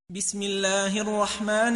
بسم الله الرحمن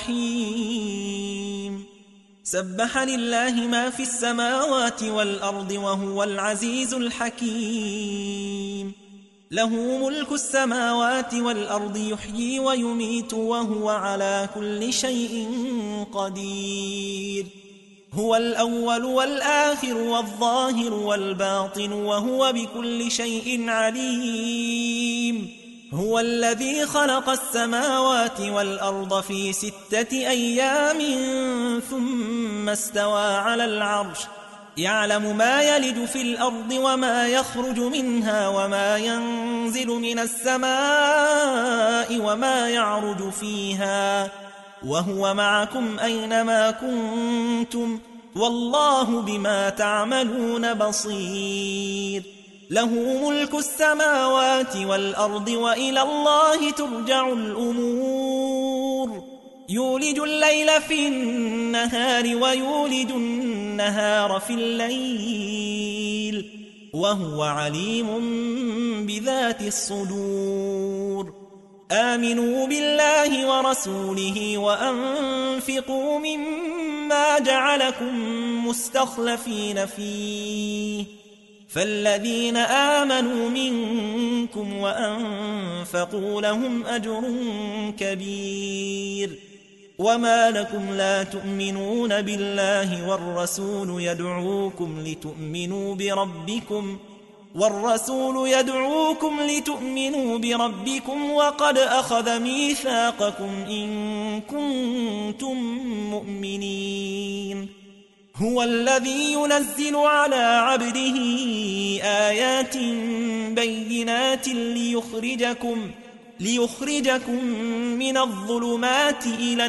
الرحيم سبح لله ما في السماوات والأرض وهو العزيز الحكيم له ملك السماوات والأرض يحيي ويميت وهو على كل شيء قدير هو الأول والآخر والظاهر والباطن وهو بكل شيء عليم هو الذي خلق السماوات والأرض في 6 أيام ثم استوى على العرش يعلم ما يلج في الأرض وما يخرج منها وما ينزل من السماء وما يعرج فيها وهو معكم أينما كنتم والله بما تعملون بصير له ملك السماوات والأرض وإلى الله ترجع الأمور يولج الليل في النهار ويولج النهار في الليل وهو عليم بذات الصدور آمنوا بالله ورسوله وأنفقوا مما جعلكم مستخلفين فيه فالذين آمنوا منكم وأنفقوا لهم أجر كبير وما لكم لا تؤمنون بالله والرسول يدعوكم لتؤمنوا بربكم وقد أخذ ميثاقكم إن كنتم مؤمنين هو الذي ينزل على عبده آيات بينات ليخرجكم من الظلمات إلى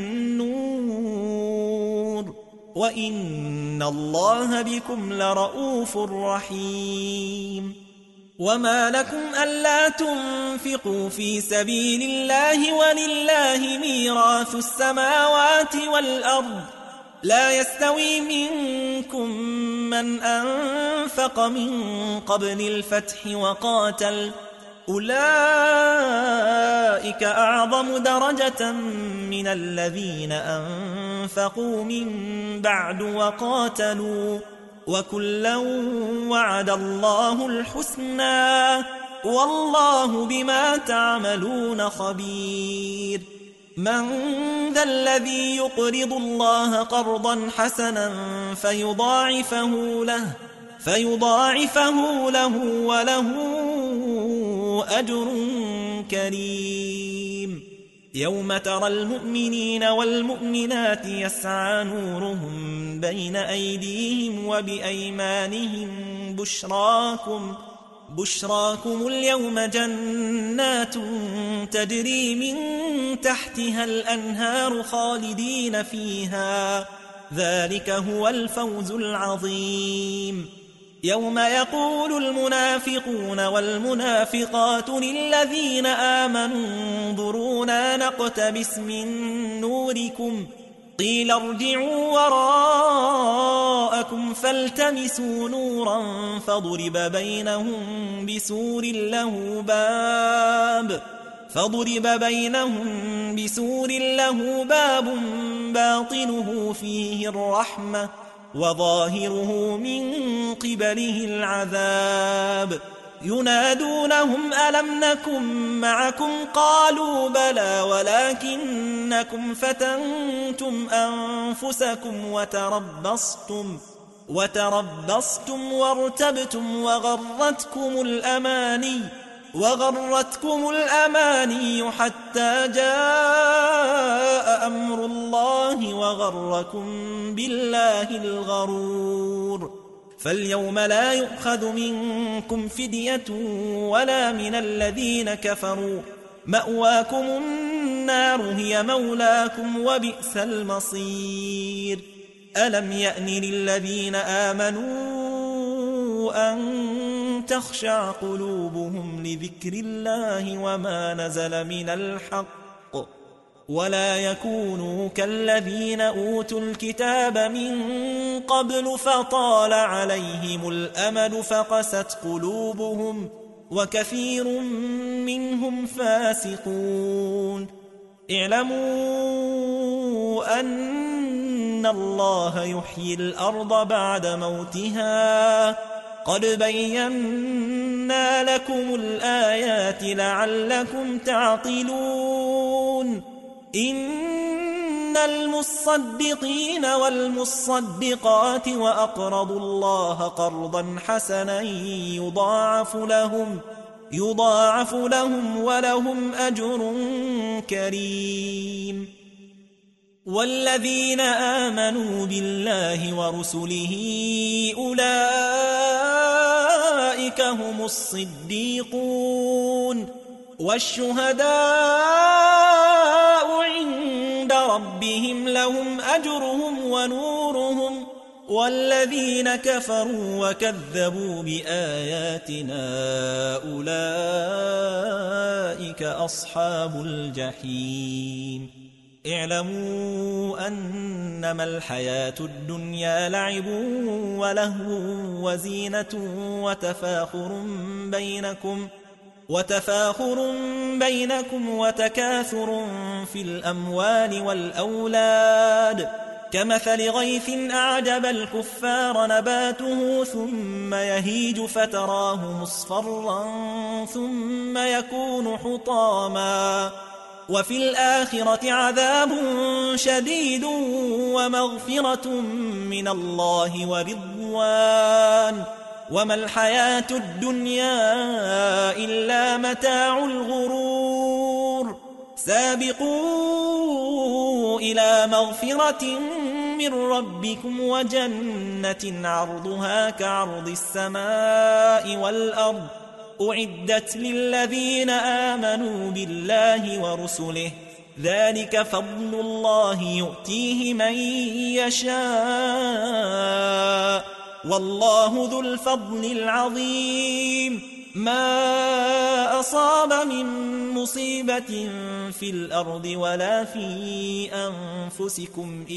النور وإن الله بكم لرؤوف رحيم وما لكم ألا تنفقوا في سبيل الله ولله ميراث السماوات والأرض لا يستوي منكم من أنفق من قبل الفتح وقاتل أولئك أعظم درجة من الذين أنفقوا من بعد وقاتلوا وكلا وعد الله الحسنى والله بما تعملون خبير من ذا الذي يقرض الله قرضا حسنا فيضاعفه له وله أجر كريم يوم ترى المؤمنين والمؤمنات يسعى نورهم بين أيديهم وبأيمانهم بشراكم اليوم جنات تجري من تحتها الأنهار خالدين فيها ذلك هو الفوز العظيم يوم يقول المنافقون والمنافقات للذين آمنوا انظرونا نقتبس من نوركم قيل ارجعوا وراءكم فالتمسوا نورا فضرب بينهم بسور له باب باطنه فيه الرحمة وظاهره من قبله العذاب ينادونهم ألم نكن معكم قالوا بلى ولكنكم فتنتم أنفسكم وتربصتم وارتبتم وغرتكم الأماني حتى جاء أمر الله وغركم بالله الغرور فاليوم لا يؤخذ منكم فدية ولا من الذين كفروا مأواكم النار هي مولاكم وبئس المصير ألم يأن للذين آمنوا أن تخشع قلوبهم لذكر الله وما نزل من الحق ولا يكونوا كالذين أوتوا الكتاب من قبل فطال عليهم الأمد فقست قلوبهم وكثير منهم فاسقون اعلموا أن الله يحيي الأرض بعد موتها قد بينا لكم الآيات لعلكم تعقلون إن المصدقين والمصدقات وأقرضوا الله قرضا حسنا يضاعف لهم ولهم أجر كريم والذين آمنوا بالله ورسله أولئك هم الصديقون والشهداء عند ربهم لهم أجرهم ونورهم والذين كفروا وكذبوا بآياتنا أولئك أصحاب الجحيم اعلموا أنما الحياة الدنيا لعب ولهو وزينة وتفاخر بينكم وتكاثر في الأموال والأولاد كمثل غيث أعجب الكفار نباته ثم يهيج فتراه مصفرا ثم يكون حطاما وفي الآخرة عذاب شديد ومغفرة من الله ورضوان وما الحياة الدنيا إلا متاع الغرور سابقوا إلى مغفرة من ربكم وجنة عرضها كعرض السماء والأرض أعدت للذين آمنوا بالله ورسله ذلك فضل الله يؤتيه من يشاء والله ذو الفضل العظيم ما أصاب من مصيبة في الأرض ولا في أنفسكم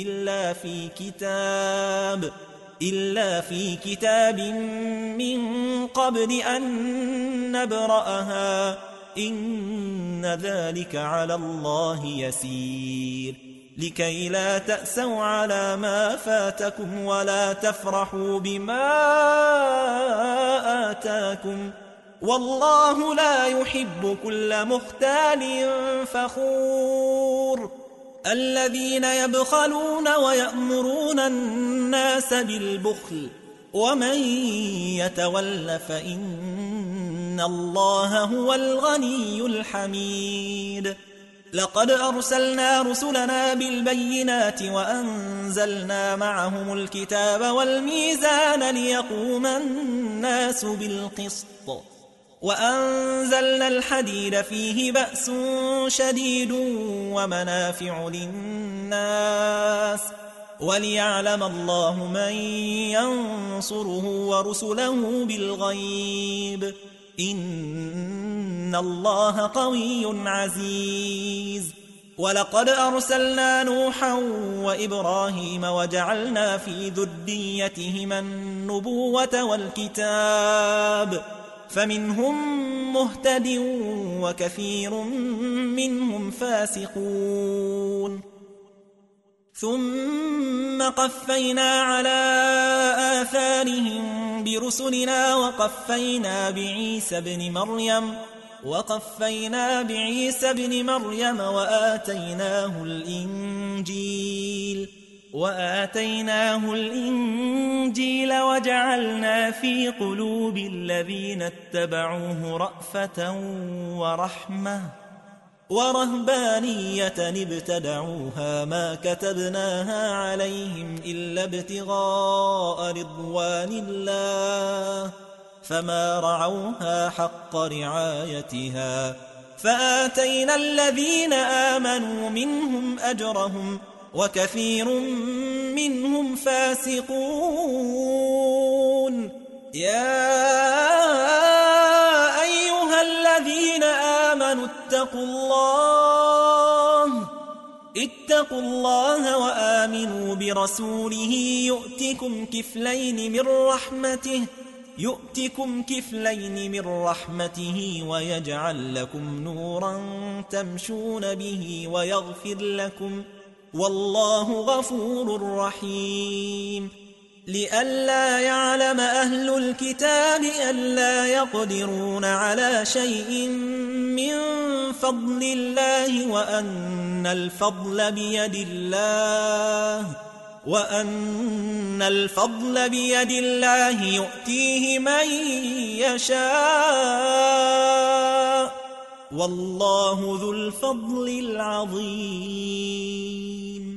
إلا في كتاب من قبل أن نبرأها إن ذلك على الله يسير لكي لا تأسوا على ما فاتكم ولا تفرحوا بما آتاكم والله لا يحب كل مختال فخور الذين يبخلون ويأمرون الناس بالبخل ومن يتول فإن الله هو الغني الحميد لقد أرسلنا رسلنا بالبينات وأنزلنا معهم الكتاب والميزان ليقوم الناس بالقسط وأنزلنا الحديد فيه بأس شديد ومنافع للناس وليعلم الله من ينصره ورسله بالغيب إن الله قوي عزيز ولقد أرسلنا نوحا وإبراهيم وجعلنا في ذريتهما النبوة والكتاب فمنهم مهتد وكثير منهم فاسقون ثم قفينا على آثارهم برسلنا وقفينا بعيسى ابن مريم وآتيناه الإنجيل وجعلنا في قلوب الذين اتبعوه رأفة ورحمة ورهبانية ابتدعوها ما كتبناها عليهم إلا ابتغاء رضوان الله فما رعوها حق رعايتها فآتينا الذين آمنوا منهم أجرهم وكثير منهم فاسقون يا أيها الذين آمنوا اتقوا الله وآمنوا برسوله يؤتكم كفلين من رحمته يؤتكم كفلين من رحمته ويجعل لكم نورا تمشون به ويغفر لكم والله غفور رحيم لئلا يعلم أهل الكتاب ألا يقدرون على شيء من فضل الله وأن الفضل بيد الله يؤتيه من يشاء والله ذو الفضل العظيم